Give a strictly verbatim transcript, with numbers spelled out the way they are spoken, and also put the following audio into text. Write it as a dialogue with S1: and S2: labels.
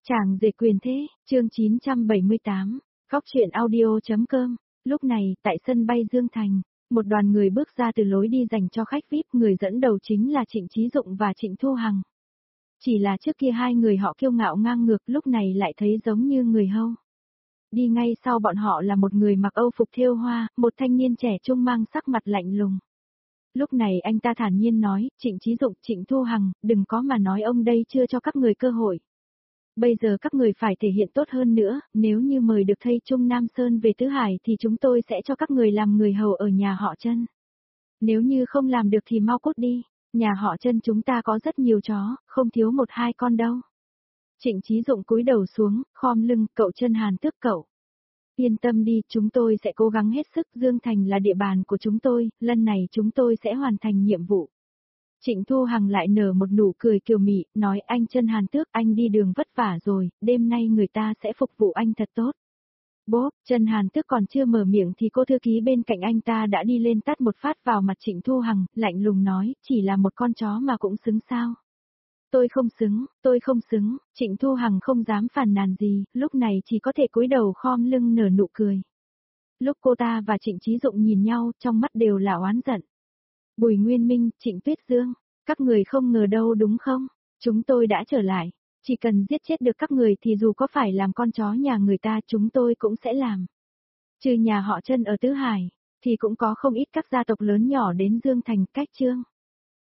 S1: Chàng rể quyền thế, chương chín trăm bảy mươi tám, Góc truyện audio.com. Lúc này, tại sân bay Dương Thành, một đoàn người bước ra từ lối đi dành cho khách vi ai pi, người dẫn đầu chính là Trịnh Chí Dụng và Trịnh Thu Hằng. Chỉ là trước kia hai người họ kiêu ngạo ngang ngược, lúc này lại thấy giống như người hâu. Đi ngay sau bọn họ là một người mặc âu phục thêu hoa, một thanh niên trẻ trung mang sắc mặt lạnh lùng. Lúc này anh ta thản nhiên nói, Trịnh Chí Dụng, Trịnh Thu Hằng, đừng có mà nói ông đây chưa cho các người cơ hội. Bây giờ các người phải thể hiện tốt hơn nữa, nếu như mời được thầy Trung Nam Sơn về Tứ Hải thì chúng tôi sẽ cho các người làm người hầu ở nhà họ Trân. Nếu như không làm được thì mau cút đi, nhà họ Trân chúng ta có rất nhiều chó, không thiếu một hai con đâu. Trịnh Chí Dụng cúi đầu xuống, khom lưng, cậu Trân Hàn Tước cậu. Yên tâm đi, chúng tôi sẽ cố gắng hết sức, Dương Thành là địa bàn của chúng tôi, lần này chúng tôi sẽ hoàn thành nhiệm vụ. Trịnh Thu Hằng lại nở một nụ cười kiều mị, nói anh Trân Hàn Tước, anh đi đường vất vả rồi, đêm nay người ta sẽ phục vụ anh thật tốt. Bốp, Trân Hàn Tước còn chưa mở miệng thì cô thư ký bên cạnh anh ta đã đi lên tát một phát vào mặt Trịnh Thu Hằng, lạnh lùng nói, chỉ là một con chó mà cũng xứng sao. Tôi không xứng, tôi không xứng, Trịnh Thu Hằng không dám phàn nàn gì, lúc này chỉ có thể cúi đầu khom lưng nở nụ cười. Lúc cô ta và Trịnh Chí Dụng nhìn nhau, trong mắt đều là oán giận. Bùi Nguyên Minh, Trịnh Tuyết Dương, các người không ngờ đâu đúng không? Chúng tôi đã trở lại, chỉ cần giết chết được các người thì dù có phải làm con chó nhà người ta chúng tôi cũng sẽ làm. Trừ nhà họ Trân ở Tứ Hải, thì cũng có không ít các gia tộc lớn nhỏ đến Dương Thành, cách chương.